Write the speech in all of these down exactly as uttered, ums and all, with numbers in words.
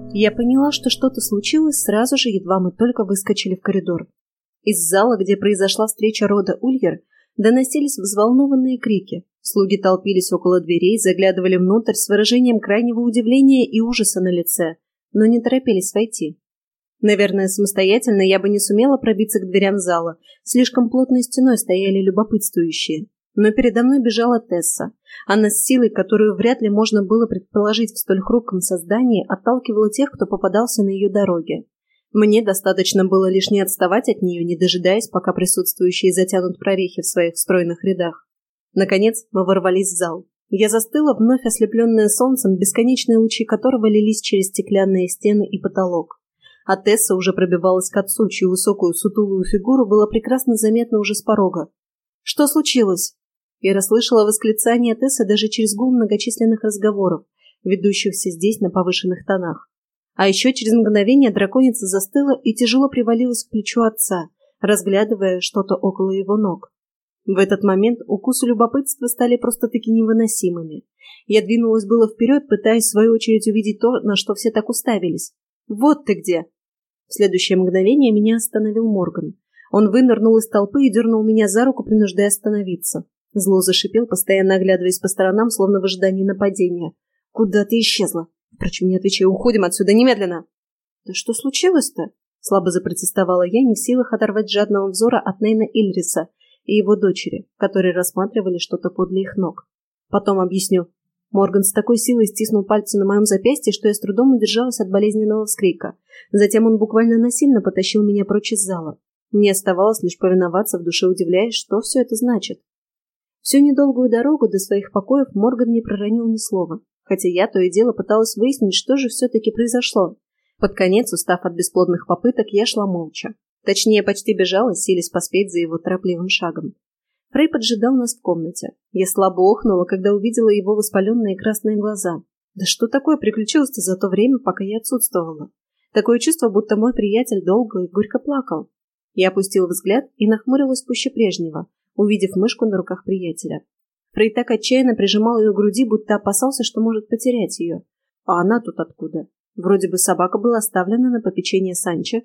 Я поняла, что что-то случилось сразу же, едва мы только выскочили в коридор. Из зала, где произошла встреча рода Ульер, доносились взволнованные крики. Слуги толпились около дверей, заглядывали внутрь с выражением крайнего удивления и ужаса на лице, но не торопились войти. Наверное, самостоятельно я бы не сумела пробиться к дверям зала, слишком плотной стеной стояли любопытствующие. Но передо мной бежала Тесса. Она с силой, которую вряд ли можно было предположить в столь хрупком создании, отталкивала тех, кто попадался на ее дороге. Мне достаточно было лишь не отставать от нее, не дожидаясь, пока присутствующие затянут прорехи в своих стройных рядах. Наконец мы ворвались в зал. Я застыла, вновь ослепленная солнцем, бесконечные лучи которого лились через стеклянные стены и потолок. А Тесса уже пробивалась к отцу, чью высокую сутулую фигуру было прекрасно заметно уже с порога. «Что случилось?» Я расслышала восклицание Тессы даже через гул многочисленных разговоров, ведущихся здесь на повышенных тонах. А еще через мгновение драконица застыла и тяжело привалилась к плечу отца, разглядывая что-то около его ног. В этот момент укусы любопытства стали просто-таки невыносимыми. Я двинулась было вперед, пытаясь в свою очередь увидеть то, на что все так уставились. «Вот ты где!» В следующее мгновение меня остановил Морган. Он вынырнул из толпы и дернул меня за руку, принуждая остановиться. Зло зашипел, постоянно оглядываясь по сторонам, словно в ожидании нападения. «Куда ты исчезла?» Впрочем, не отвечай, уходим отсюда немедленно. «Да что случилось-то?» Слабо запротестовала я, не в силах оторвать жадного взора от Нейна Ильриса и его дочери, которые рассматривали что-то подле их ног. «Потом объясню». Морган с такой силой стиснул пальцы на моем запястье, что я с трудом удержалась от болезненного вскрика. Затем он буквально насильно потащил меня прочь из зала. Мне оставалось лишь повиноваться, в душе удивляясь, что все это значит. Всю недолгую дорогу до своих покоев Морган не проронил ни слова, хотя я то и дело пыталась выяснить, что же все-таки произошло. Под конец, устав от бесплодных попыток, я шла молча. Точнее, почти бежала, силясь поспеть за его торопливым шагом. Фрей поджидал нас в комнате. Я слабо охнула, когда увидела его воспаленные красные глаза. Да что такое приключилось-то за то время, пока я отсутствовала? Такое чувство, будто мой приятель долго и горько плакал. Я опустила взгляд и нахмурилась пуще прежнего, увидев мышку на руках приятеля. Фрей так отчаянно прижимал ее к груди, будто опасался, что может потерять ее. А она тут откуда? Вроде бы собака была оставлена на попечение Санчо.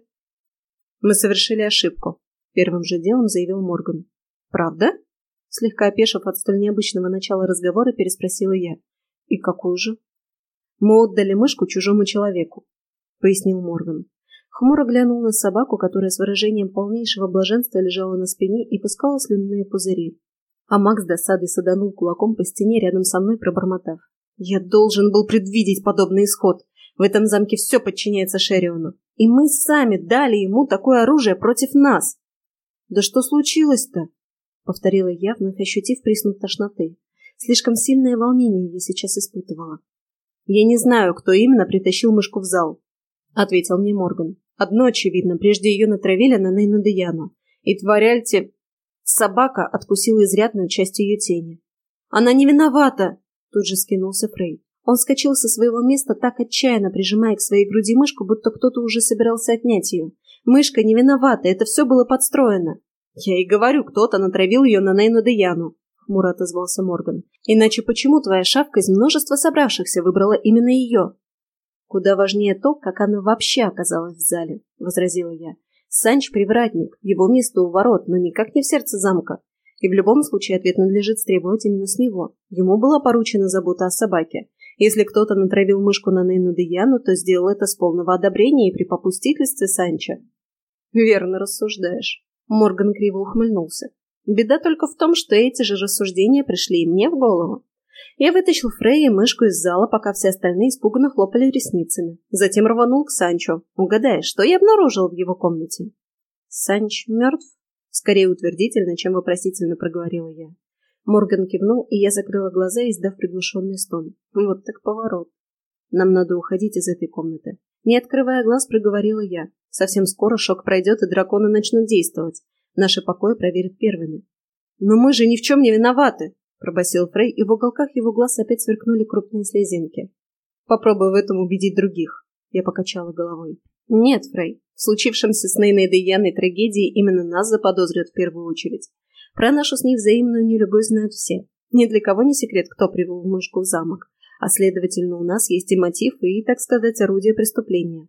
«Мы совершили ошибку», — первым же делом заявил Морган. «Правда?» Слегка опешив от столь необычного начала разговора, переспросила я. «И какую же?» «Мы отдали мышку чужому человеку», — пояснил Морган. Хмуро глянул на собаку, которая с выражением полнейшего блаженства лежала на спине и пускала слюнные пузыри. А Макс с досадой саданул кулаком по стене рядом со мной, пробормотав. «Я должен был предвидеть подобный исход. В этом замке все подчиняется Шериону. И мы сами дали ему такое оружие против нас». «Да что случилось-то?» — повторила я, вновь ощутив приступ тошноты. Слишком сильное волнение я сейчас испытывала. «Я не знаю, кто именно притащил мышку в зал», — ответил мне Морган. «Одно очевидно, прежде ее натравили на Нейну Деяну, и тварь Альти... Собака откусила изрядную часть ее тени». «Она не виновата!» — тут же скинулся Фрей. Он вскочил со своего места, так отчаянно прижимая к своей груди мышку, будто кто-то уже собирался отнять ее. «Мышка не виновата, это все было подстроено». «Я и говорю, кто-то натравил ее на Нейну Деяну», — хмуро отозвался Морган. «Иначе почему твоя шавка из множества собравшихся выбрала именно ее?» «Куда важнее то, как она вообще оказалась в зале», — возразила я. «Санч — привратник, его место у ворот, но никак не в сердце замка. И в любом случае ответ надлежит требовать именно с него. Ему была поручена забота о собаке. Если кто-то натравил мышку на Нейну Деяну, то сделал это с полного одобрения и при попустительстве Санча». «Верно рассуждаешь». Морган криво ухмыльнулся. «Беда только в том, что эти же рассуждения пришли и мне в голову. Я вытащил Фрея и мышку из зала, пока все остальные испуганно хлопали ресницами. Затем рванул к Санчо. Угадай, что я обнаружил в его комнате?» «Санч мертв?» Скорее утвердительно, чем вопросительно проговорила я. Морган кивнул, и я закрыла глаза, издав приглушенный стон. Вот так поворот. «Нам надо уходить из этой комнаты». Не открывая глаз, проговорила я. «Совсем скоро шок пройдет, и драконы начнут действовать. Наши покои проверят первыми». «Но мы же ни в чем не виноваты!» — пробасил Фрей, и в уголках его глаз опять сверкнули крупные слезинки. «Попробуй в этом убедить других», — я покачала головой. «Нет, Фрей, в случившемся с Нейной Деяной трагедии именно нас заподозрят в первую очередь. Про нашу с ней взаимную нелюбовь знают все. Ни для кого не секрет, кто привел мышку в замок. а следовательно, у нас есть и мотив, и, так сказать, орудие преступления.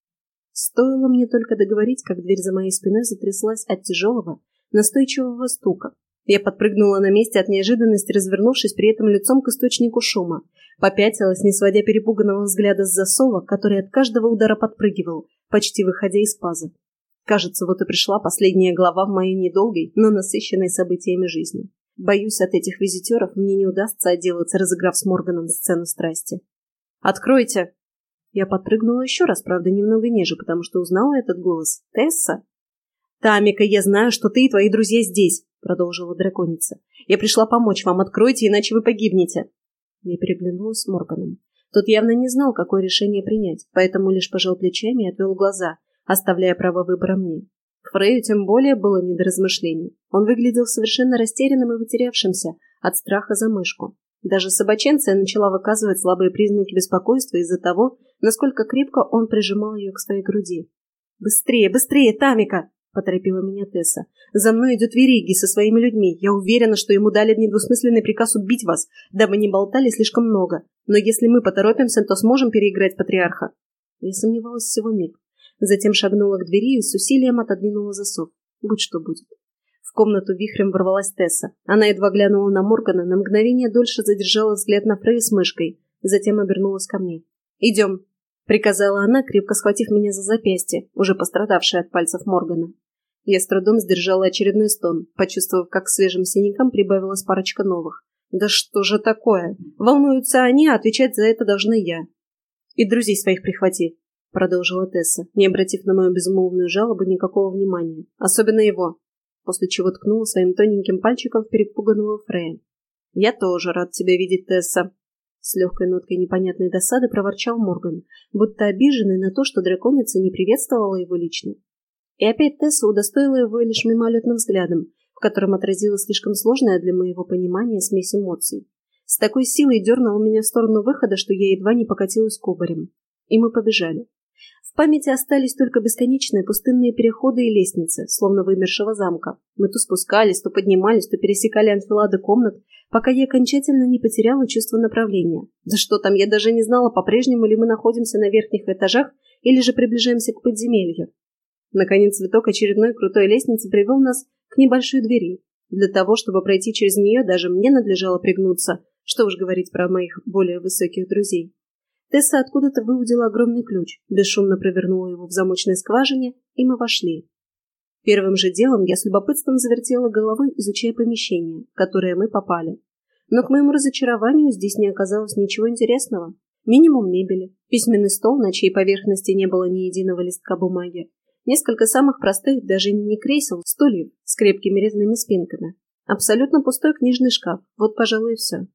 Стоило мне только договорить, как дверь за моей спиной затряслась от тяжелого, настойчивого стука. Я подпрыгнула на месте от неожиданности, развернувшись при этом лицом к источнику шума. Попятилась, не сводя перепуганного взгляда с засова, который от каждого удара подпрыгивал, почти выходя из паза. Кажется, вот и пришла последняя глава в моей недолгой, но насыщенной событиями жизни. Боюсь, от этих визитеров мне не удастся отделаться, разыграв с Морганом сцену страсти. «Откройте!» Я подпрыгнула еще раз, правда, немного ниже, потому что узнала этот голос. «Тесса?» «Тамика, я знаю, что ты и твои друзья здесь», — продолжила драконица. «Я пришла помочь вам. Откройте, иначе вы погибнете». Я переглянулась с Морганом. Тот явно не знал, какое решение принять, поэтому лишь пожал плечами и отвел глаза, оставляя право выбора мне. Фрею тем более было не до размышлений. Он выглядел совершенно растерянным и потерявшимся от страха за мышку. Даже собаченция начала выказывать слабые признаки беспокойства из-за того, насколько крепко он прижимал ее к своей груди. «Быстрее, быстрее, Тамика!» — поторопила меня Тесса. «За мной идет Вериги со своими людьми. Я уверена, что ему дали недвусмысленный приказ убить вас, дабы не болтали слишком много. Но если мы поторопимся, то сможем переиграть патриарха». Я сомневалась всего миг. Затем шагнула к двери и с усилием отодвинула засов. Будь что будет. В комнату вихрем ворвалась Тесса. Она едва глянула на Моргана, на мгновение дольше задержала взгляд на Фрей с мышкой, затем обернулась ко мне. «Идем», — приказала она, крепко схватив меня за запястье, уже пострадавшее от пальцев Моргана. Я с трудом сдержала очередной стон, почувствовав, как к свежим синякам прибавилась парочка новых. «Да что же такое? Волнуются они, а отвечать за это должна я». «И друзей своих прихвати», — продолжила Тесса, не обратив на мою безмолвную жалобу никакого внимания. «Особенно его», после чего ткнула своим тоненьким пальчиком в перепуганного Фрея. «Я тоже рад тебя видеть, Тесса», — с легкой ноткой непонятной досады проворчал Морган, будто обиженный на то, что драконица не приветствовала его лично. И опять Тесса удостоила его лишь мимолетным взглядом, в котором отразилась слишком сложная для моего понимания смесь эмоций. С такой силой дернула меня в сторону выхода, что я едва не покатилась кубарем. И мы побежали. В памяти остались только бесконечные пустынные переходы и лестницы, словно вымершего замка. Мы то спускались, то поднимались, то пересекали анфилады комнат, пока я окончательно не потеряла чувство направления. Да что там, я даже не знала, по-прежнему ли мы находимся на верхних этажах или же приближаемся к подземелью. Наконец, виток очередной крутой лестницы привел нас к небольшой двери. Для того, чтобы пройти через нее, даже мне надлежало пригнуться, что уж говорить про моих более высоких друзей. Тесса откуда-то выудила огромный ключ, бесшумно провернула его в замочной скважине, и мы вошли. Первым же делом я с любопытством завертела головой, изучая помещение, в которое мы попали. Но к моему разочарованию здесь не оказалось ничего интересного. Минимум мебели, письменный стол, на чьей поверхности не было ни единого листка бумаги, несколько самых простых, даже не кресел, стульев с крепкими резными спинками. Абсолютно пустой книжный шкаф. Вот, пожалуй, и все.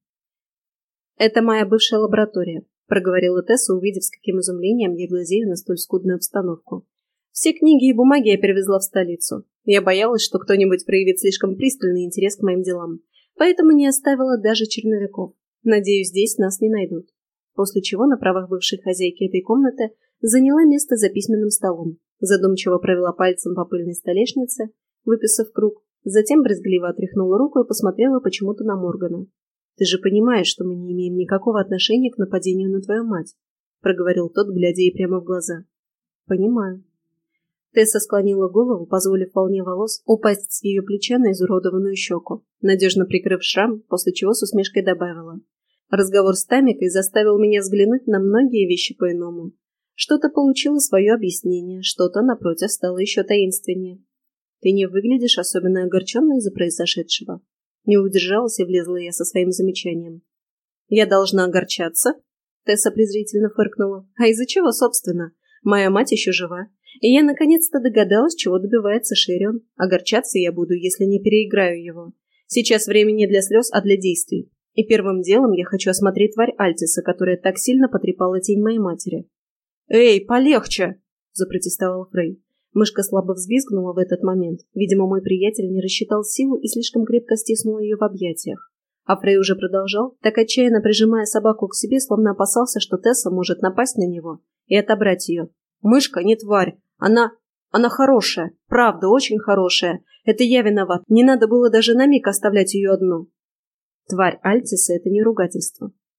«Это моя бывшая лаборатория», — проговорила Тесса, увидев, с каким изумлением я глазею на столь скудную обстановку. «Все книги и бумаги я перевезла в столицу. Я боялась, что кто-нибудь проявит слишком пристальный интерес к моим делам, поэтому не оставила даже черновиков. Надеюсь, здесь нас не найдут». После чего на правах бывшей хозяйки этой комнаты заняла место за письменным столом, задумчиво провела пальцем по пыльной столешнице, выписав круг, затем брезгливо отряхнула руку и посмотрела почему-то на Моргана. «Ты же понимаешь, что мы не имеем никакого отношения к нападению на твою мать», — проговорил тот, глядя ей прямо в глаза. «Понимаю». Тесса склонила голову, позволив волне волос упасть с ее плеча на изуродованную щеку, надежно прикрыв шрам, после чего с усмешкой добавила. «Разговор с Тамикой заставил меня взглянуть на многие вещи по-иному. Что-то получило свое объяснение, что-то, напротив, стало еще таинственнее. Ты не выглядишь особенно огорченной из-за произошедшего». Не удержалась и влезла я со своим замечанием. «Я должна огорчаться?» Тесса презрительно фыркнула. «А из-за чего, собственно? Моя мать еще жива. И я наконец-то догадалась, чего добивается Шерион. Огорчаться я буду, если не переиграю его. Сейчас время не для слез, а для действий. И первым делом я хочу осмотреть тварь Альтиса, которая так сильно потрепала тень моей матери». «Эй, полегче!» – запротестовал Фрей. Мышка слабо взвизгнула в этот момент. Видимо, мой приятель не рассчитал силу и слишком крепко стиснул ее в объятиях. А Фрей уже продолжал, так отчаянно прижимая собаку к себе, словно опасался, что Тесса может напасть на него и отобрать ее. «Мышка не тварь. Она... она хорошая. Правда, очень хорошая. Это я виноват. Не надо было даже на миг оставлять ее одну». «Тварь Альтиса — это не ругательство»,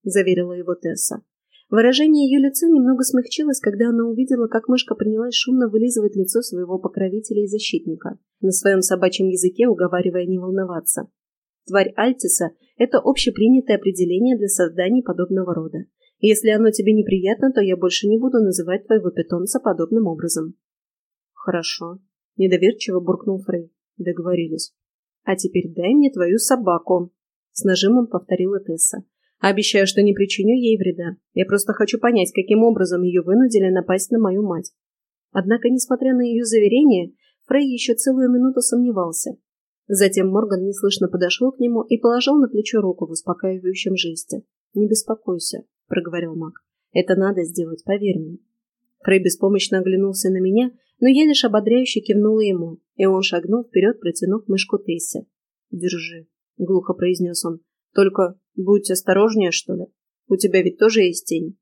— заверила его Тесса. Выражение ее лица немного смягчилось, когда она увидела, как мышка принялась шумно вылизывать лицо своего покровителя и защитника, на своем собачьем языке уговаривая не волноваться. Тварь Альтиса – это общепринятое определение для созданий подобного рода. Если оно тебе неприятно, то я больше не буду называть твоего питомца подобным образом. Хорошо. Недоверчиво буркнул Фрей. Договорились. А теперь дай мне твою собаку. С нажимом повторила Тесса. Обещаю, что не причиню ей вреда. Я просто хочу понять, каким образом ее вынудили напасть на мою мать. Однако, несмотря на ее заверение, Фрей еще целую минуту сомневался. Затем Морган неслышно подошел к нему и положил на плечо руку в успокаивающем жесте. «Не беспокойся», — проговорил маг. «Это надо сделать, поверь мне». Фрей беспомощно оглянулся на меня, но я лишь ободряюще кивнула ему, и он шагнул вперед, протянув мышку Тессе. «Держи», — глухо произнес он. «Только будь осторожнее, что ли. У тебя ведь тоже есть тень».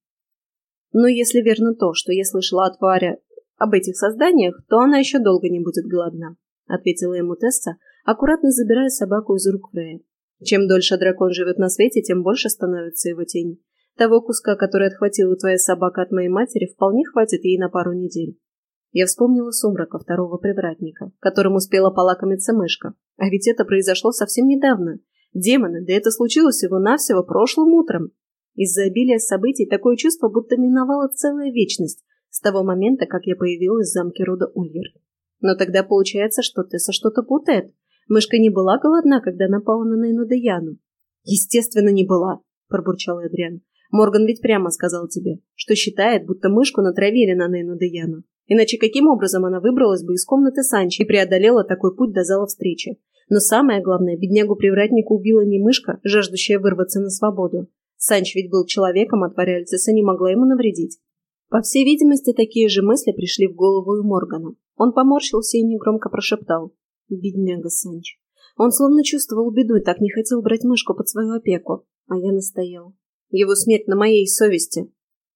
«Но если верно то, что я слышала от Варя об этих созданиях, то она еще долго не будет голодна», — ответила ему Тесса, аккуратно забирая собаку из рук Фрея. «Чем дольше дракон живет на свете, тем больше становится его тень. Того куска, который отхватила твоя собака от моей матери, вполне хватит ей на пару недель». Я вспомнила Сумрака, второго привратника, которым успела полакомиться мышка. А ведь это произошло совсем недавно. Демоны, да это случилось всего-навсего прошлым утром. Из-за обилия событий такое чувство, будто миновала целая вечность с того момента, как я появилась в замке рода Ульер. Но тогда получается, что Тесса что-то путает. Мышка не была голодна, когда напала на Нейну Деяну. «Естественно, не была», — пробурчал Эдриан. «Морган ведь прямо сказал тебе, что считает, будто мышку натравили на Нейну Деяну. Иначе каким образом она выбралась бы из комнаты Санчи и преодолела такой путь до зала встречи? Но самое главное, беднягу-привратника убила не мышка, жаждущая вырваться на свободу. Санч ведь был человеком, а тварь Альтиса не могла ему навредить». По всей видимости, такие же мысли пришли в голову и Моргана. Он поморщился и негромко прошептал. «Бедняга Санч». Он словно чувствовал беду и так не хотел брать мышку под свою опеку. А я настоял. Его смерть на моей совести.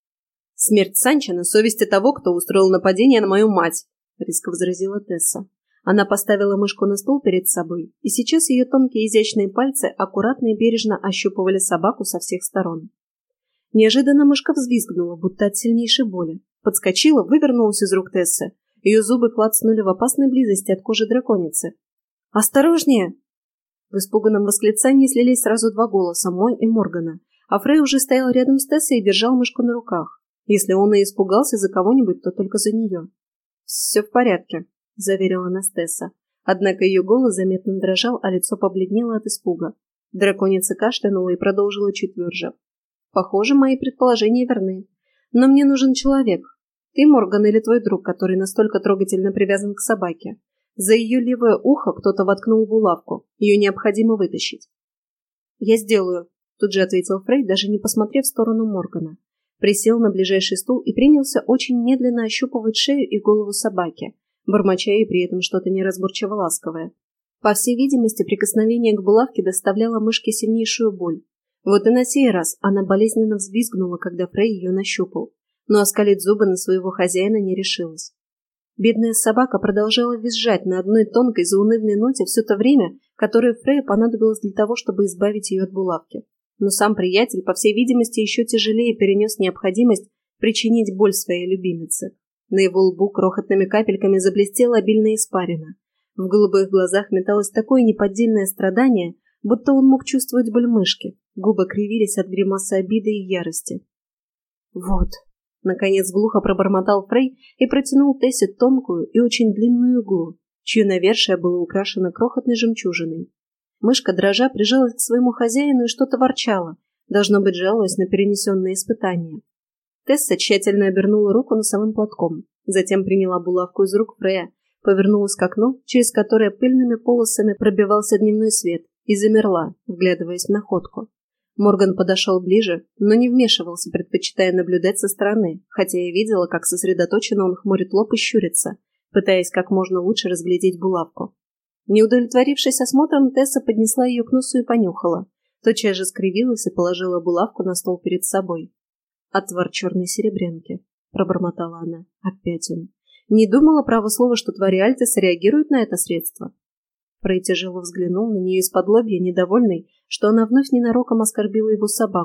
«Смерть Санча на совести того, кто устроил нападение на мою мать», — резко возразила Тесса. Она поставила мышку на стол перед собой, и сейчас ее тонкие изящные пальцы аккуратно и бережно ощупывали собаку со всех сторон. Неожиданно мышка взвизгнула, будто от сильнейшей боли. Подскочила, вывернулась из рук Тессы. Ее зубы клацнули в опасной близости от кожи драконицы. «Осторожнее!» В испуганном восклицании слились сразу два голоса, мой и Моргана, а Фрей уже стоял рядом с Тессой и держал мышку на руках. Если он и испугался за кого-нибудь, то только за нее. «Все в порядке», — заверила нас Тесса. Однако ее голос заметно дрожал, а лицо побледнело от испуга. Драконица кашлянула и продолжила чуть тверже. «Похоже, мои предположения верны. Но мне нужен человек. Ты, Морган, или твой друг, который настолько трогательно привязан к собаке. За ее левое ухо кто-то воткнул булавку. Ее необходимо вытащить». «Я сделаю», — тут же ответил Фрей, даже не посмотрев в сторону Моргана. Присел на ближайший стул и принялся очень медленно ощупывать шею и голову собаки, бормоча и при этом что-то неразборчиво ласковое. По всей видимости, прикосновение к булавке доставляло мышке сильнейшую боль. Вот и на сей раз она болезненно взвизгнула, когда Фрей ее нащупал, но оскалить зубы на своего хозяина не решилась. Бедная собака продолжала визжать на одной тонкой заунывной ноте все то время, которое Фрею понадобилось для того, чтобы избавить ее от булавки. Но сам приятель, по всей видимости, еще тяжелее перенес необходимость причинить боль своей любимице. На его лбу крохотными капельками заблестела обильная испарина. В голубых глазах металось такое неподдельное страдание, будто он мог чувствовать боль мышки. Губы кривились от гримасы обиды и ярости. «Вот», — наконец глухо пробормотал Фрей и протянул Тессе тонкую и очень длинную иглу, чье навершие было украшено крохотной жемчужиной. Мышка, дрожа, прижалась к своему хозяину и что-то ворчала, должно быть, жалуясь на перенесенные испытания. Тесса тщательно обернула руку носовым платком, затем приняла булавку из рук Фрея, повернулась к окну, через которое пыльными полосами пробивался дневной свет, и замерла, вглядываясь в находку. Морган подошел ближе, но не вмешивался, предпочитая наблюдать со стороны, хотя я видела, как сосредоточенно он хмурит лоб и щурится, пытаясь как можно лучше разглядеть булавку. Не удовлетворившись осмотром, Тесса поднесла ее к носу и понюхала. Тотчас же скривилась и положила булавку на стол перед собой. «Отвар черной серебрянки», — пробормотала она. «Опять он. Не думала, право слово, что твари Альтиса реагируют на это средство». Фрей тяжело взглянул на нее из-под лобья, недовольный, что она вновь ненароком оскорбила его собаку,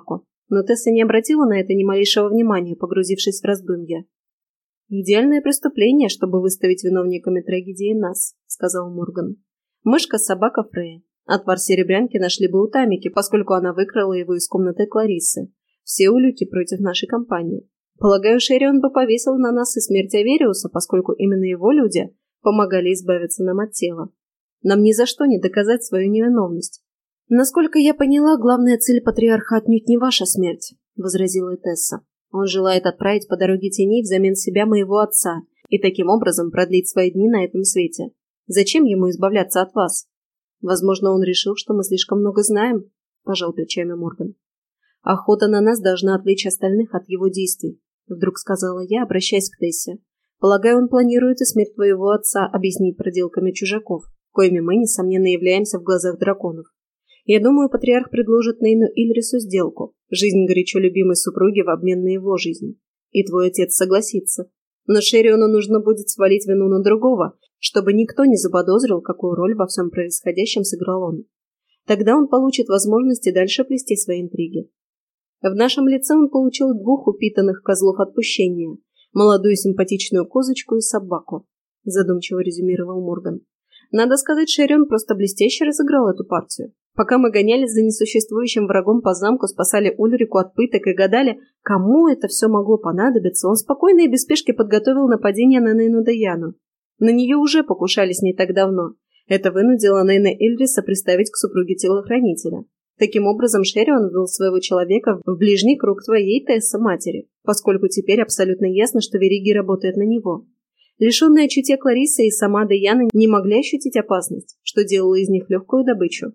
Но Тесса не обратила на это ни малейшего внимания, погрузившись в раздумья. «Идеальное преступление, чтобы выставить виновниками трагедии нас», — сказал Морган. «Мышка, собака Фрея. Отвар серебрянки нашли бы у Тамики, поскольку она выкрала его из комнаты Клариссы. Все улики против нашей компании. Полагаю, Шерион бы повесил на нас и смерть Авериуса, поскольку именно его люди помогали избавиться нам от тела. Нам ни за что не доказать свою невиновность». «Насколько я поняла, главная цель патриарха отнюдь не ваша смерть», — возразила Тесса. «Он желает отправить по дороге теней взамен себя моего отца и таким образом продлить свои дни на этом свете. Зачем ему избавляться от вас?» «Возможно, он решил, что мы слишком много знаем», — пожал плечами Морган. «Охота на нас должна отвлечь остальных от его действий», — вдруг сказала я, обращаясь к Тессе. «Полагаю, он планирует и смерть твоего отца объяснить проделками чужаков, коими мы, несомненно, являемся в глазах драконов. Я думаю, патриарх предложит Нейну Ильрису сделку, жизнь горячо любимой супруги в обмен на его жизнь. И твой отец согласится. Но Шериону нужно будет свалить вину на другого, чтобы никто не заподозрил, какую роль во всем происходящем сыграл он. Тогда он получит возможность и дальше плести свои интриги. В нашем лице он получил двух упитанных козлов отпущения, молодую симпатичную козочку и собаку», — задумчиво резюмировал Морган. «Надо сказать, Шерион просто блестяще разыграл эту партию. Пока мы гонялись за несуществующим врагом по замку, спасали Ульрику от пыток и гадали, кому это все могло понадобиться, он спокойно и без спешки подготовил нападение на Нейну Даяну. На нее уже покушались не так давно. Это вынудило Нейна Ильриса приставить к супруге телохранителя. Таким образом, Шерион ввел своего человека в ближний круг твоей, Тесса, матери, поскольку теперь абсолютно ясно, что вериги работают на него. Лишенные чутья Кларисса и сама Даяна не могли ощутить опасность, что делало из них легкую добычу.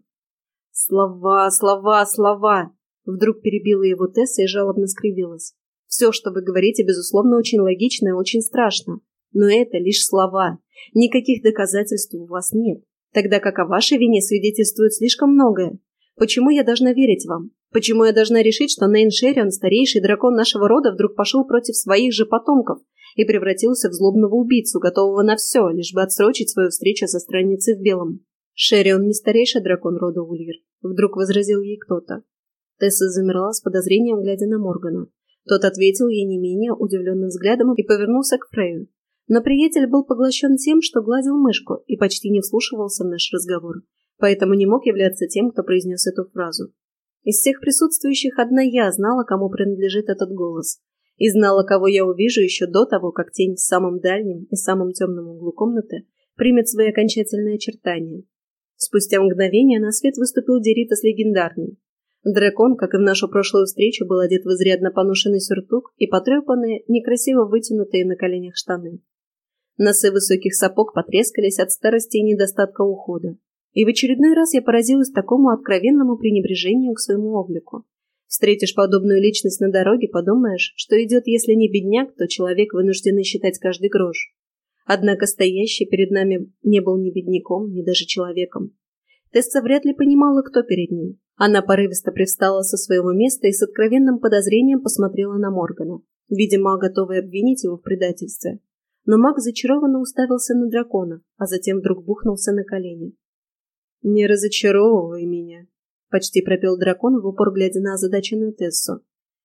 «Слова, слова, слова!» Вдруг перебила его Тесса и жалобно скривилась. «Все, что вы говорите, безусловно, очень логично и очень страшно. Но это лишь слова. Никаких доказательств у вас нет. Тогда как о вашей вине свидетельствует слишком многое. Почему я должна верить вам? Почему я должна решить, что Нейн Шерион, старейший дракон нашего рода, вдруг пошел против своих же потомков и превратился в злобного убийцу, готового на все, лишь бы отсрочить свою встречу со страницей в белом?» «Шерион не старейший дракон рода Ульер», — вдруг возразил ей кто-то. Тесса замерла с подозрением, глядя на Моргана. Тот ответил ей не менее удивленным взглядом и повернулся к Фрею. Но приятель был поглощен тем, что гладил мышку, и почти не вслушивался в наш разговор, поэтому не мог являться тем, кто произнес эту фразу. Из всех присутствующих одна я знала, кому принадлежит этот голос, и знала, кого я увижу еще до того, как тень в самом дальнем и самом темном углу комнаты примет свои окончательные очертания. Спустя мгновение на свет выступил Деритас легендарный. Дракон, как и в нашу прошлую встречу, был одет в изрядно поношенный сюртук и потрепанные, некрасиво вытянутые на коленях штаны. Носы высоких сапог потрескались от старости и недостатка ухода. И в очередной раз я поразилась такому откровенному пренебрежению к своему облику. Встретишь подобную личность на дороге, подумаешь, что идет, если не бедняк, то человек, вынужденный считать каждый грош. Однако стоящий перед нами не был ни бедняком, ни даже человеком. Тесса вряд ли понимала, кто перед ней. Она порывисто привстала со своего места и с откровенным подозрением посмотрела на Моргана, видимо, готовая обвинить его в предательстве. Но маг зачарованно уставился на дракона, а затем вдруг бухнулся на колени. «Не разочаровывай меня», — почти пропел дракон, в упор глядя на озадаченную Тессу.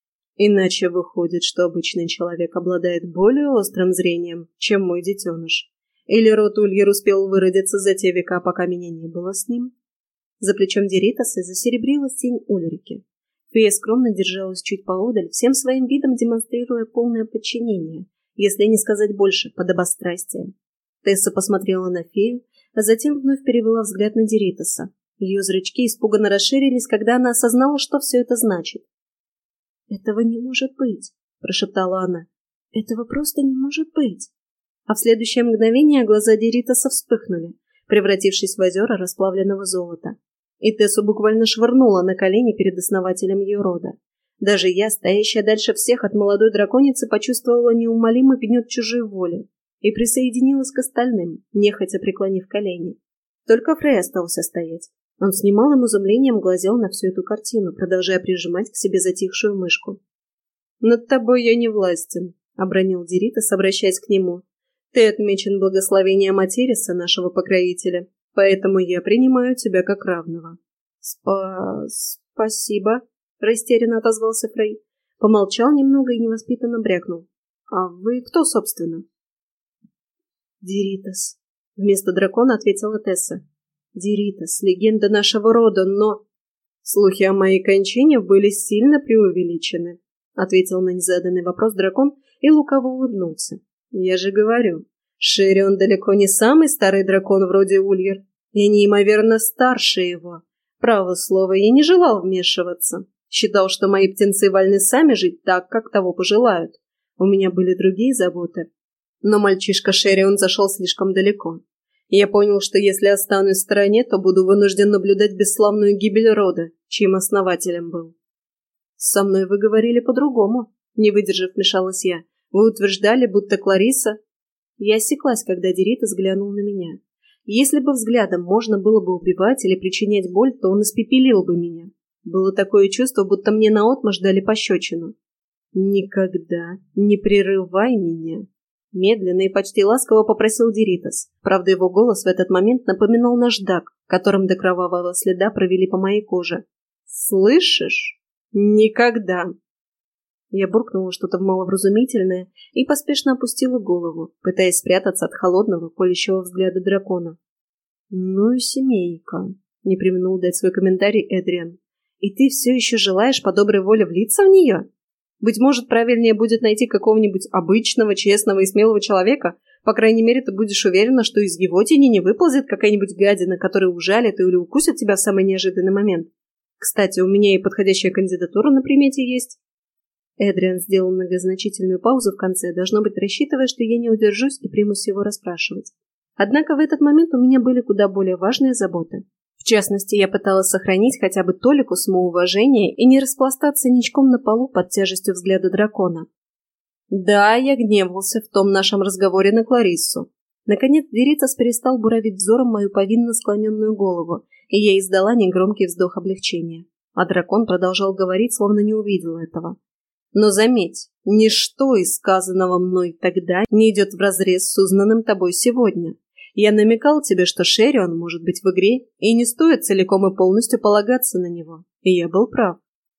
«Иначе выходит, что обычный человек обладает более острым зрением, чем мой детеныш. Или род Ульер успел выродиться за те века, пока меня не было с ним?» За плечом Деритаса засеребрилась тень Ульрики. Фея скромно держалась чуть поодаль, всем своим видом демонстрируя полное подчинение, если не сказать больше, подобострастие. Тесса посмотрела на фею, а затем вновь перевела взгляд на Деритаса. Ее зрачки испуганно расширились, когда она осознала, что все это значит. «Этого не может быть», — прошептала она. «Этого просто не может быть». А в следующее мгновение глаза Деритаса вспыхнули, превратившись в озера расплавленного золота. И Тессу буквально швырнула на колени перед основателем ее рода. Даже я, стоящая дальше всех от молодой драконицы, почувствовала неумолимый гнет чужой воли и присоединилась к остальным, нехотя преклонив колени. Только Фрей остался стоять. Он с немалым изумлением глазел на всю эту картину, продолжая прижимать к себе затихшую мышку. «Над тобой я не властен», — обронил Деритас, обращаясь к нему. «Ты отмечен благословением Атериса, нашего покровителя, поэтому я принимаю тебя как равного». «Спа... спасибо», — растерянно отозвался Фрей. Помолчал немного и невоспитанно брякнул. «А вы кто, собственно?» «Диритас», — вместо дракона ответила Тесса. «Диритас, легенда нашего рода, но...» «Слухи о моей кончине были сильно преувеличены», — ответил на незаданный вопрос дракон и лукаво улыбнулся. «Я же говорю, Шерион далеко не самый старый дракон вроде Ульер. Я неимоверно старше его. Право слово, я не желал вмешиваться. Считал, что мои птенцы вольны сами жить так, как того пожелают. У меня были другие заботы. Но мальчишка Шерион зашел слишком далеко. Я понял, что если останусь в стороне, то буду вынужден наблюдать бесславную гибель рода, чьим основателем был». «Со мной вы говорили по-другому», — не выдержав, вмешалась я. «Вы утверждали, будто Клариса...» Я осеклась, когда Диритас взглянул на меня. Если бы взглядом можно было бы убивать или причинять боль, то он испепелил бы меня. Было такое чувство, будто мне наотмашь дали пощечину. «Никогда не прерывай меня», — медленно и почти ласково попросил Диритас. Правда, его голос в этот момент напоминал наждак, которым до кровавого следа провели по моей коже. «Слышишь? Никогда!» Я буркнула что-то маловразумительное и поспешно опустила голову, пытаясь спрятаться от холодного, колющего взгляда дракона. «Ну и семейка», — не преминул дать свой комментарий Эдриан. «И ты все еще желаешь по доброй воле влиться в нее? Быть может, правильнее будет найти какого-нибудь обычного, честного и смелого человека? По крайней мере, ты будешь уверена, что из его тени не выползет какая-нибудь гадина, которая ужалит или укусит тебя в самый неожиданный момент. Кстати, у меня и подходящая кандидатура на примете есть». Эдриан сделал многозначительную паузу в конце, должно быть, рассчитывая, что я не удержусь и примусь его расспрашивать. Однако в этот момент у меня были куда более важные заботы. В частности, я пыталась сохранить хотя бы толику самоуважения и не распластаться ничком на полу под тяжестью взгляда дракона. Да, я гневался в том нашем разговоре на Клариссу. Наконец Диритас перестал буравить взором мою повинно склоненную голову, и я издала негромкий вздох облегчения. А дракон продолжал говорить, словно не увидел этого. Но заметь, ничто из сказанного мной тогда не идет вразрез с узнанным тобой сегодня. Я намекал тебе, что Шерион может быть в игре, и не стоит целиком и полностью полагаться на него. И я был прав.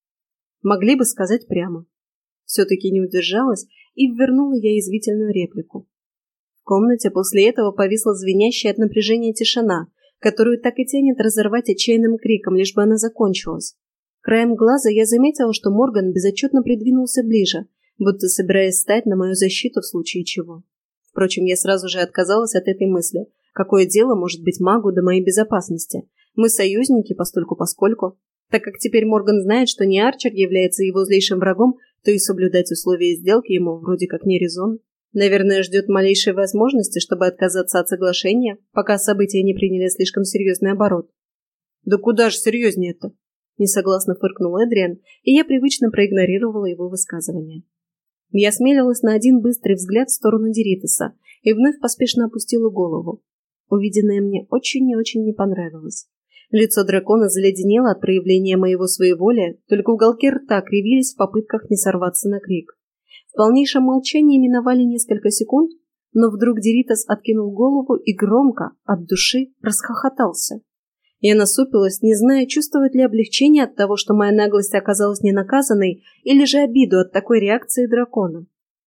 Могли бы сказать прямо. Все-таки не удержалась и ввернула я язвительную реплику. В комнате после этого повисла звенящая от напряжения тишина, которую так и тянет разорвать отчаянным криком, лишь бы она закончилась. Краем глаза я заметила, что Морган безотчетно придвинулся ближе, будто собираясь стать на мою защиту в случае чего. Впрочем, я сразу же отказалась от этой мысли. Какое дело может быть магу до моей безопасности? Мы союзники постольку-поскольку. Так как теперь Морган знает, что не Арчер является его злейшим врагом, то и соблюдать условия сделки ему вроде как не резон. Наверное, ждет малейшей возможности, чтобы отказаться от соглашения, пока события не приняли слишком серьезный оборот. «Да куда же серьезнее-то?» Несогласно фыркнул Эдриан, и я привычно проигнорировала его высказывание. Я осмелилась на один быстрый взгляд в сторону Диритаса и вновь поспешно опустила голову. Увиденное мне очень и очень не понравилось. Лицо дракона заледенело от проявления моего своеволия, только уголки рта кривились в попытках не сорваться на крик. В полнейшем молчании миновали несколько секунд, но вдруг Диритас откинул голову и громко, от души, расхохотался. Я насупилась, не зная, чувствовать ли облегчение от того, что моя наглость оказалась ненаказанной, или же обиду от такой реакции дракона.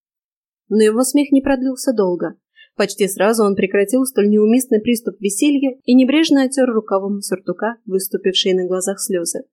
Но его смех не продлился долго. Почти сразу он прекратил столь неуместный приступ веселья и небрежно отер рукавом сюртука выступившие на глазах слезы.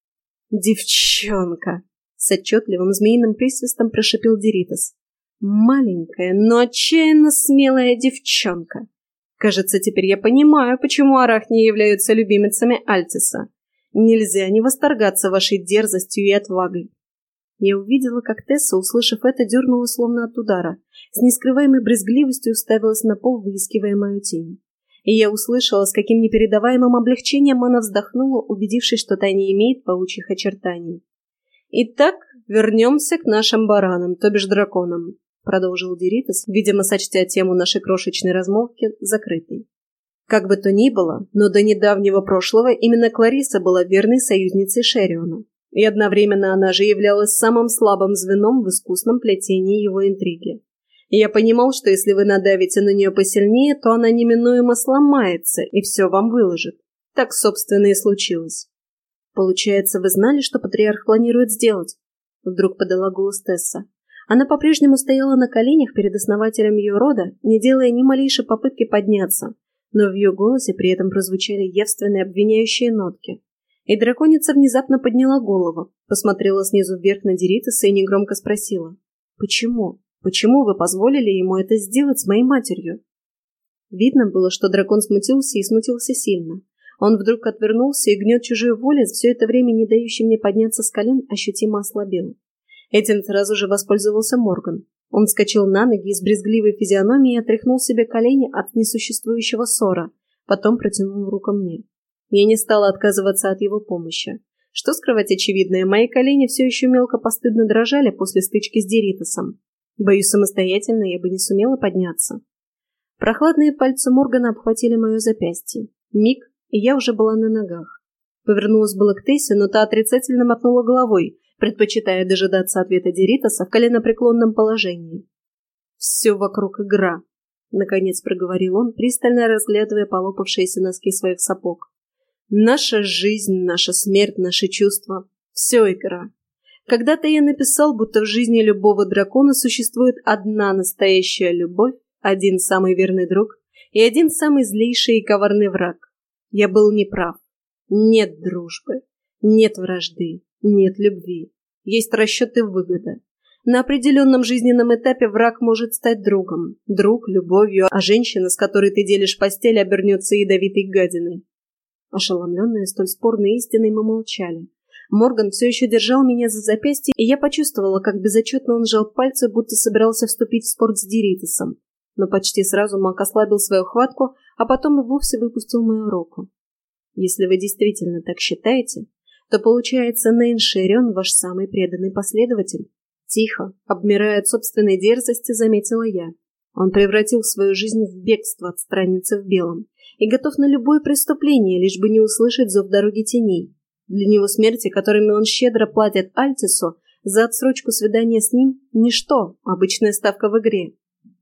«Девчонка!» — с отчетливым змеиным присвистом прошипел Диритас. «Маленькая, но отчаянно смелая девчонка! Кажется, теперь я понимаю, почему арахни являются любимицами Альтиса. Нельзя не восторгаться вашей дерзостью и отвагой». Я увидела, как Тесса, услышав это, дернула словно от удара. С нескрываемой брезгливостью уставилась на пол, выискивая мою тень. И я услышала, с каким непередаваемым облегчением она вздохнула, убедившись, что та не имеет паучьих очертаний. «Итак, вернемся к нашим баранам, то бишь драконам», — продолжил Диритас, видимо, сочтя тему нашей крошечной размолвки закрытой. Как бы то ни было, но до недавнего прошлого именно Клариса была верной союзницей Шериона, и одновременно она же являлась самым слабым звеном в искусном плетении его интриги. И я понимал, что если вы надавите на нее посильнее, то она неминуемо сломается и все вам выложит. Так, собственно, и случилось. «Получается, вы знали, что патриарх планирует сделать?» Вдруг подала голос Тесса. Она по-прежнему стояла на коленях перед основателем ее рода, не делая ни малейшей попытки подняться, но в ее голосе при этом прозвучали явственные обвиняющие нотки. И драконица внезапно подняла голову, посмотрела снизу вверх на Диритаса и негромко спросила: «Почему? Почему вы позволили ему это сделать с моей матерью?» Видно было, что дракон смутился и смутился сильно. Он вдруг отвернулся, и гнет чужой воли, все это время не дающий мне подняться с колен, ощутимо ослабел. Этим сразу же воспользовался Морган. Он вскочил на ноги и с брезгливой физиономией отряхнул себе колени от несуществующего ссора, потом протянул руку мне. Я не стала отказываться от его помощи. Что скрывать очевидное, мои колени все еще мелко постыдно дрожали после стычки с Диритасом. Боюсь, самостоятельно я бы не сумела подняться. Прохладные пальцы Моргана обхватили мое запястье. Миг, и я уже была на ногах. Повернулась было к Тессе, но та отрицательно мотнула головой, предпочитая дожидаться ответа Диритаса в коленопреклонном положении. «Все вокруг игра», — наконец проговорил он, пристально разглядывая полопавшиеся носки своих сапог. «Наша жизнь, наша смерть, наши чувства — все игра. Когда-то я написал, будто в жизни любого дракона существует одна настоящая любовь, один самый верный друг и один самый злейший и коварный враг. Я был неправ. Нет дружбы, нет вражды, нет любви. Есть расчет и выгода. На определенном жизненном этапе враг может стать другом, друг — любовью, а женщина, с которой ты делишь постель, обернется ядовитой гадиной». Ошеломленные столь спорной истиной, мы молчали. Морган все еще держал меня за запястье, и я почувствовала, как безотчетно он сжал пальцы, будто собирался вступить в спор с Диритасом. Но почти сразу маг ослабил свою хватку, а потом и вовсе выпустил мою руку. «Если вы действительно так считаете, то, получается, Нейн Ширион ваш самый преданный последователь». Тихо, обмирая от собственной дерзости, заметила я. Он превратил свою жизнь в бегство от страницы в белом и готов на любое преступление, лишь бы не услышать зов дороги теней. Для него смерти, которыми он щедро платит Альтису за отсрочку свидания с ним, ничто, обычная ставка в игре.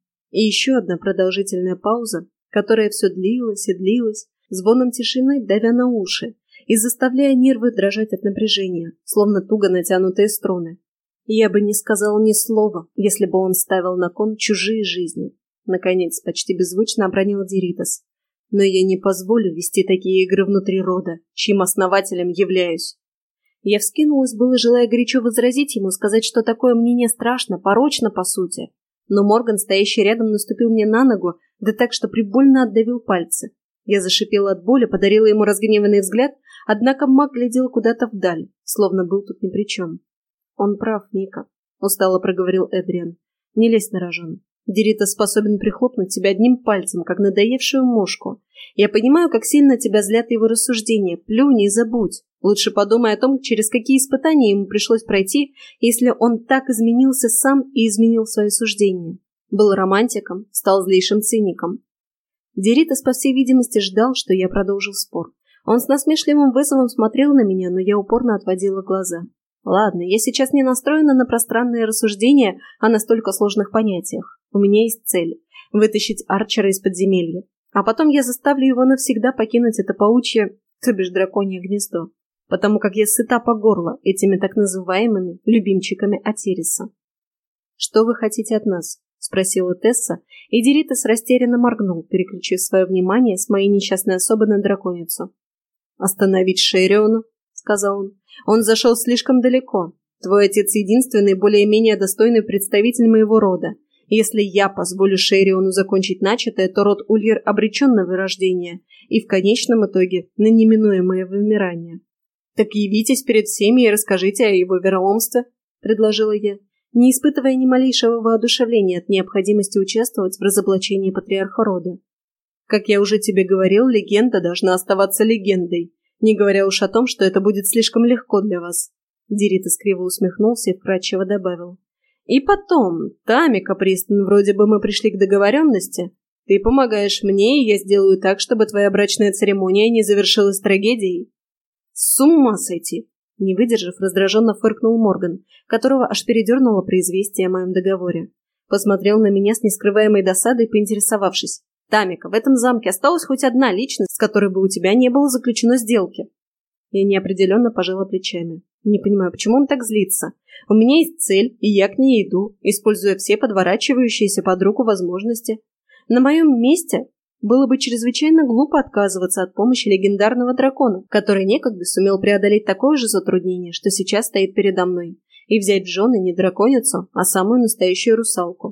И еще одна продолжительная пауза, которая все длилась и длилась, звоном тишины давя на уши и заставляя нервы дрожать от напряжения, словно туго натянутые струны. Я бы не сказал ни слова, если бы он ставил на кон чужие жизни. Наконец, почти беззвучно обронил Диритас. Но я не позволю вести такие игры внутри рода, чьим основателем являюсь. Я вскинулась, было желая горячо возразить ему, сказать, что такое мнение страшно, порочно по сути. Но Морган, стоящий рядом, наступил мне на ногу, да так, что прибольно отдавил пальцы. Я зашипела от боли, подарила ему разгневанный взгляд, однако маг глядел куда-то вдаль, словно был тут ни при чем. «Он прав, Мика», — устало проговорил Эдриан. «Не лезь на рожон. Диритас способен прихлопнуть тебя одним пальцем, как надоевшую мушку. Я понимаю, как сильно тебя злят его рассуждения. Плюнь и забудь. Лучше подумай о том, через какие испытания ему пришлось пройти, если он так изменился сам и изменил свои суждения. Был романтиком, стал злейшим циником». Диритас, по всей видимости, ждал, что я продолжу спор. Он с насмешливым вызовом смотрел на меня, но я упорно отводила глаза. Ладно, я сейчас не настроена на пространные рассуждения о настолько сложных понятиях. У меня есть цель — вытащить Арчера из подземелья. А потом я заставлю его навсегда покинуть это паучье, то бишь драконье гнездо. Потому как я сыта по горло этими так называемыми любимчиками Атериса. «Что вы хотите от нас?» — спросила Тесса, и Диритас растерянно моргнул, переключив свое внимание с моей несчастной особы на драконицу. «Остановить Шириона», — сказал он. «Он зашел слишком далеко. Твой отец единственный, более-менее достойный представитель моего рода. Если я позволю Шириону закончить начатое, то род Ульер обречен на вырождение и в конечном итоге на неминуемое вымирание». «Так явитесь перед всеми и расскажите о его вероломстве», — предложила я, не испытывая ни малейшего воодушевления от необходимости участвовать в разоблачении патриарха рода. «Как я уже тебе говорил, легенда должна оставаться легендой, не говоря уж о том, что это будет слишком легко для вас». Диритас криво усмехнулся и вкратчиво добавил. «И потом, Тамика, Пристон, вроде бы мы пришли к договоренности. Ты помогаешь мне, и я сделаю так, чтобы твоя брачная церемония не завершилась трагедией». «С ума сойти!» Не выдержав, раздраженно фыркнул Морган, которого аж передернуло при известии о моем договоре. Посмотрел на меня с нескрываемой досадой, поинтересовавшись. «Тамика, в этом замке осталась хоть одна личность, с которой бы у тебя не было заключено сделки?» Я неопределенно пожала плечами. Не понимаю, почему он так злится. У меня есть цель, и я к ней иду, используя все подворачивающиеся под руку возможности. На моем месте было бы чрезвычайно глупо отказываться от помощи легендарного дракона, который некогда сумел преодолеть такое же затруднение, что сейчас стоит передо мной, и взять в жены не драконицу, а самую настоящую русалку.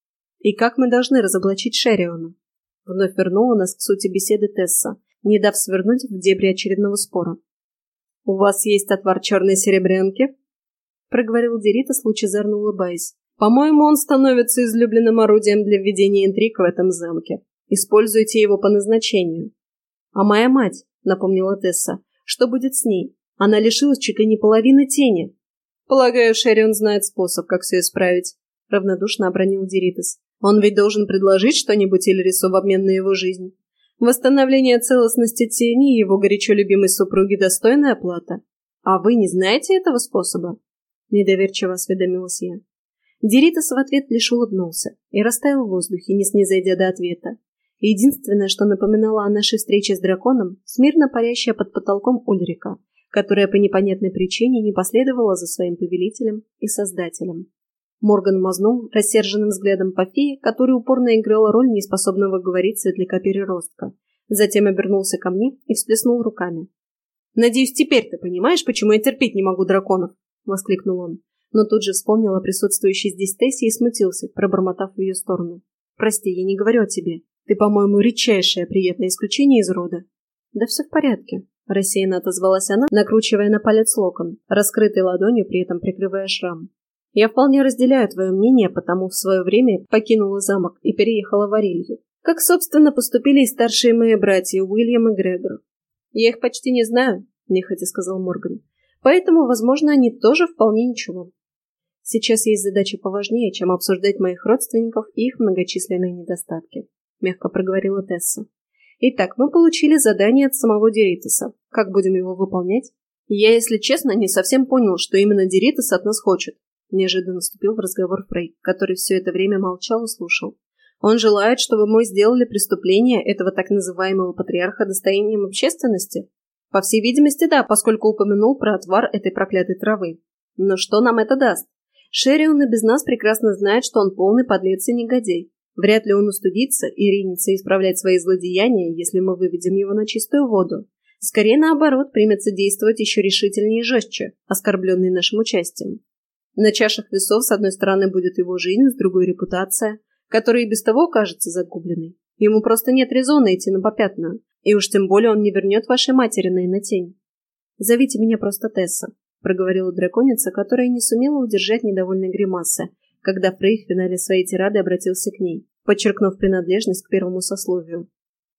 И как мы должны разоблачить Шериона? Вновь вернула нас к сути беседы Тесса, не дав свернуть в дебри очередного спора. «У вас есть отвар черной серебрянки?» — проговорил Деритас, лучезарно улыбаясь. «По-моему, он становится излюбленным орудием для введения интриг в этом замке. Используйте его по назначению». «А моя мать», — напомнила Тесса, — «что будет с ней? Она лишилась чуть ли не половины тени». «Полагаю, Шерион знает способ, как все исправить», — равнодушно обронил Деритас. «Он ведь должен предложить что-нибудь Ильрису в обмен на его жизнь. Восстановление целостности тени его горячо любимой супруги достойная оплата. А вы не знаете этого способа?» Недоверчиво осведомилась я. Деритас в ответ лишь улыбнулся и растаял в воздухе, не снизойдя до ответа. Единственное, что напоминало о нашей встрече с драконом, смирно парящая под потолком Ульрика, которая по непонятной причине не последовала за своим повелителем и создателем. Морган мазнул рассерженным взглядом по фее, которая упорно играла роль неспособного говорить светляка-переростка. Затем обернулся ко мне и всплеснул руками. «Надеюсь, теперь ты понимаешь, почему я терпеть не могу драконов?» — воскликнул он. Но тут же вспомнил о присутствующей здесь Тессе и смутился, пробормотав в ее сторону. «Прости, я не говорю о тебе. Ты, по-моему, редчайшее приятное исключение из рода». «Да все в порядке», — рассеянно отозвалась она, накручивая на палец локон, раскрытой ладонью, при этом прикрывая шрам. «Я вполне разделяю твое мнение, потому в свое время покинула замок и переехала в Арилью. Как, собственно, поступили и старшие мои братья Уильям и Грегор. Я их почти не знаю», — нехотя сказал Морган. «Поэтому, возможно, они тоже вполне ничего. Сейчас есть задача поважнее, чем обсуждать моих родственников и их многочисленные недостатки», — мягко проговорила Тесса. «Итак, мы получили задание от самого Деритаса. Как будем его выполнять?» «Я, если честно, не совсем понял, что именно Деритас от нас хочет», — неожиданно вступил в разговор Фрей, который все это время молчал и слушал. «Он желает, чтобы мы сделали преступление этого так называемого патриарха достоянием общественности?» «По всей видимости, да, поскольку упомянул про отвар этой проклятой травы. Но что нам это даст? Шерион и без нас прекрасно знает, что он полный подлец и негодяй. Вряд ли он устыдится и ринется исправлять свои злодеяния, если мы выведем его на чистую воду. Скорее, наоборот, примется действовать еще решительнее и жестче, оскорбленный нашим участием. На чашах весов с одной стороны будет его жизнь, с другой — репутация, которая и без того кажется загубленной. Ему просто нет резона идти на попятную, и уж тем более он не вернет вашей матери на тень. «Зовите меня просто Тесса», — проговорила драконица, которая не сумела удержать недовольной гримасы, когда Фрей в финале своей тирады обратился к ней, подчеркнув принадлежность к первому сословию.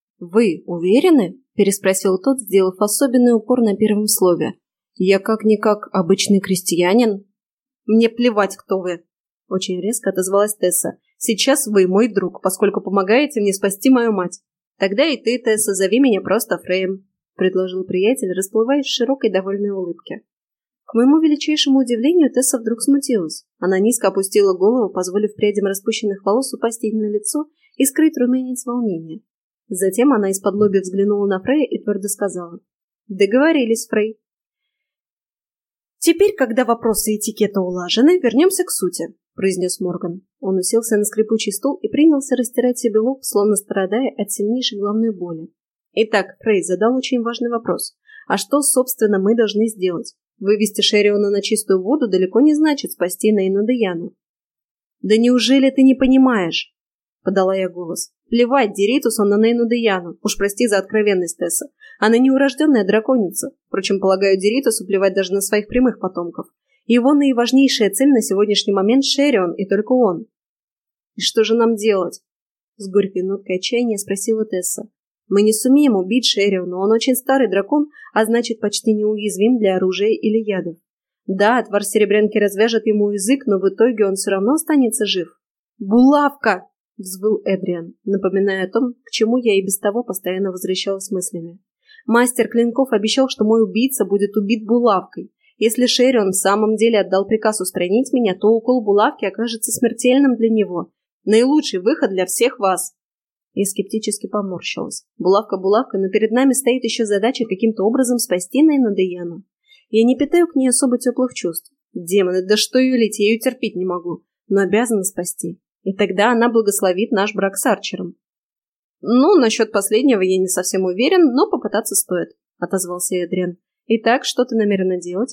«Вы уверены?» — переспросил тот, сделав особенный упор на первом слове. «Я как-никак обычный крестьянин». «Мне плевать, кто вы!» — очень резко отозвалась Тесса. «Сейчас вы мой друг, поскольку помогаете мне спасти мою мать. Тогда и ты, Тесса, зови меня просто Фреем», — предложил приятель, расплываясь в широкой довольной улыбке. К моему величайшему удивлению, Тесса вдруг смутилась. Она низко опустила голову, позволив прядям распущенных волос упасть ей на лицо и скрыть румянец волнения. Затем она из-под-лобья взглянула на Фрея и твердо сказала: «Договорились, Фрей». «Теперь, когда вопросы этикета улажены, вернемся к сути», — произнес Морган. Он уселся на скрипучий стул и принялся растирать себе лоб, словно страдая от сильнейшей головной боли. «Итак, Фрей задал очень важный вопрос. А что, собственно, мы должны сделать? Вывести Шериона на чистую воду далеко не значит спасти Нейну Деяну». «Да неужели ты не понимаешь?» — подала я голос. «Плевать Деритусу на Нейну Деяну. Уж прости за откровенность, Тесса. Она неурожденная драконица. Впрочем, полагаю, Деритусу плевать даже на своих прямых потомков. Его наиважнейшая цель на сегодняшний момент — Шерион, и только он». «И что же нам делать?» — с горькой ноткой отчаяния спросила Тесса. «Мы не сумеем убить Шериона, он очень старый дракон, а значит, почти неуязвим для оружия или ядов. Да, отвар серебрянки развяжет ему язык, но в итоге он все равно останется жив». «Булавка!» — взвыл Эдриан, напоминая о том, к чему я и без того постоянно возвращалась мыслями. «Мастер клинков обещал, что мой убийца будет убит булавкой. Если Шерион в самом деле отдал приказ устранить меня, то укол булавки окажется смертельным для него. Наилучший выход для всех вас». Я скептически поморщилась. Булавка-булавка, но перед нами стоит еще задача каким-то образом спасти Нейну Деяну. Я не питаю к ней особо теплых чувств. Демоны, да что юлить, я ее терпеть не могу, но обязана спасти. И тогда она благословит наш брак с Арчером. Ну, насчет последнего я не совсем уверен, но попытаться стоит, отозвался Эдриан. Итак, что ты намерена делать?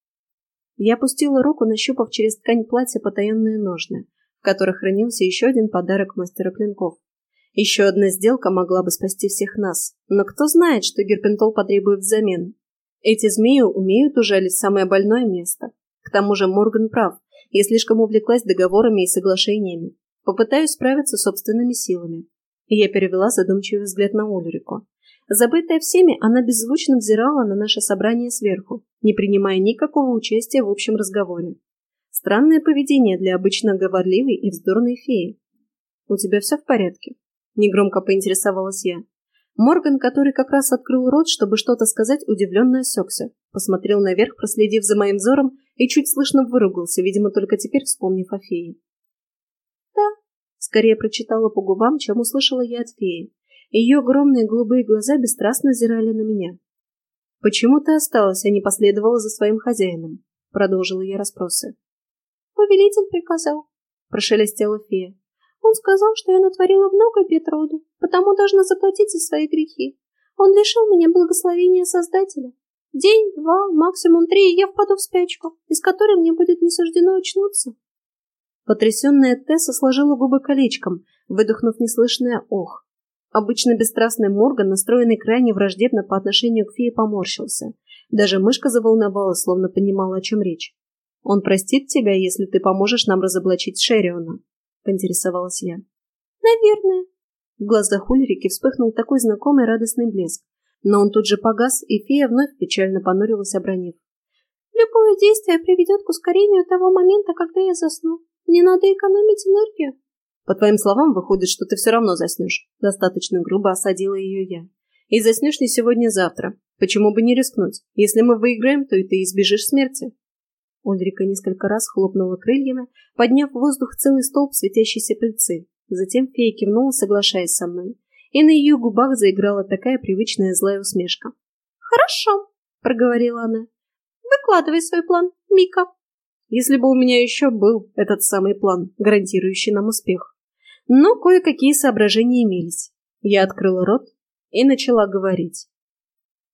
Я опустила руку, нащупав через ткань платья потаенные ножны, в которых хранился еще один подарок мастера клинков. Еще одна сделка могла бы спасти всех нас, но кто знает, что Герпентол потребует взамен. Эти змеи умеют ужалить самое больное место. К тому же Морган прав, я слишком увлеклась договорами и соглашениями. Попытаюсь справиться собственными силами. И я перевела задумчивый взгляд на Ульрику. Забытая всеми, она беззвучно взирала на наше собрание сверху, не принимая никакого участия в общем разговоре. Странное поведение для обычно говорливой и вздорной феи. «У тебя все в порядке?» — негромко поинтересовалась я. Морган, который как раз открыл рот, чтобы что-то сказать, удивленно осекся, посмотрел наверх, проследив за моим взором, и чуть слышно выругался, видимо, только теперь вспомнив о фее. «Да», — скорее прочитала по губам, чем услышала я от феи. Ее огромные голубые глаза бесстрастно взирали на меня. «Почему ты осталась, а не последовала за своим хозяином?» — продолжила я расспросы. «Повелитель приказал», — прошелестела фея. «Он сказал, что я натворила много бед роду, потому должна заплатить за свои грехи. Он лишил меня благословения Создателя. День, два, максимум три, и я впаду в спячку, из которой мне будет не суждено очнуться». Потрясенная Тесса сложила губы колечком, выдохнув неслышное «ох». Обычно бесстрастный Морган, настроенный крайне враждебно по отношению к фее, поморщился. Даже мышка заволновалась, словно понимала, о чем речь. «Он простит тебя, если ты поможешь нам разоблачить Шериона?» — поинтересовалась я. «Наверное». В глазах Ульрики вспыхнул такой знакомый радостный блеск, но он тут же погас, и фея вновь печально понурилась, обронив. «Любое действие приведет к ускорению того момента, когда я засну. Мне надо экономить энергию». «По твоим словам, выходит, что ты все равно заснешь», — достаточно грубо осадила ее я. «И заснешь не сегодня-завтра. Почему бы не рискнуть? Если мы выиграем, то и ты избежишь смерти». Ульрика несколько раз хлопнула крыльями, подняв в воздух целый столб светящейся пыльцы. Затем фея кивнула, соглашаясь со мной, и на ее губах заиграла такая привычная злая усмешка. «Хорошо», — проговорила она. «Выкладывай свой план, Мика». Если бы у меня еще был этот самый план, гарантирующий нам успех. Но кое-какие соображения имелись. Я открыла рот и начала говорить.